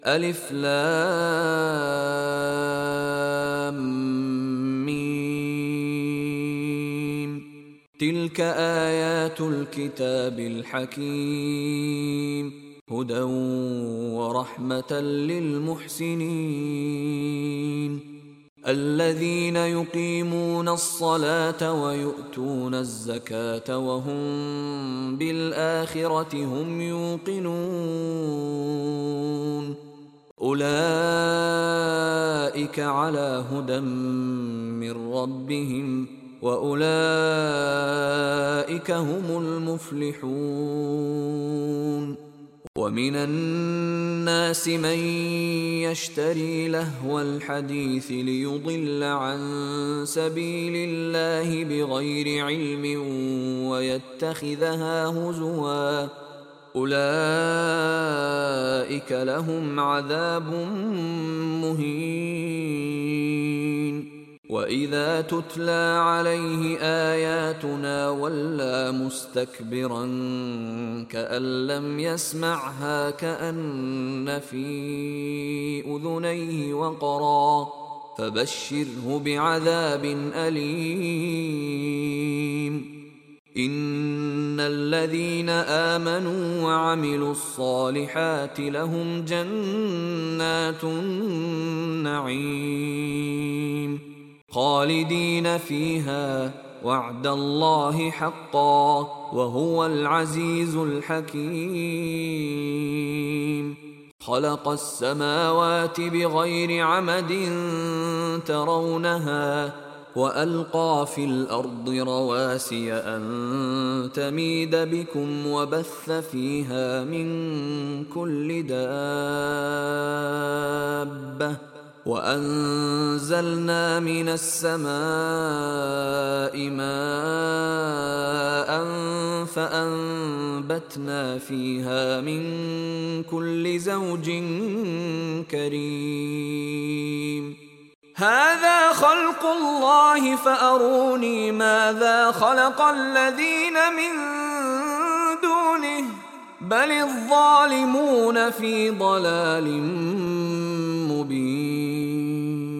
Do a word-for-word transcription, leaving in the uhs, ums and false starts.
ألف لام ميم. تلك آيات الكتاب الحكيم، هدى ورحمة للمحسنين الذين يقيمون الصلاة ويؤتون الزكاة وهم بالآخرة هم يوقنون أولئك على هدى من ربهم وأولئك هم المفلحون. ومن الناس من يشتري لهو الحديث ليضل عن سبيل الله بغير علم ويتخذها هزوا، أولئك لهم عذاب مهين. وإذا تتلى عليه آياتنا ولى مستكبرا كأن لم يسمعها كأن في أذنيه وقرا، فبشره بعذاب أليم. إن الذين آمنوا وعملوا الصالحات لهم جنات النعيم خالدين فيها، وعد الله حقا وهو العزيز الحكيم. خلق السماوات بغير عمد ترونها وألقى في الأرض رواسي أن تميد بكم وبث فيها من كل دابة وأنزلنا من السماء ماء فأنبتنا فيها من كل زوج كريم. هذا خلق الله فأروني ماذا خلق الذين من دونه بل الظالمون في ضلال مبين.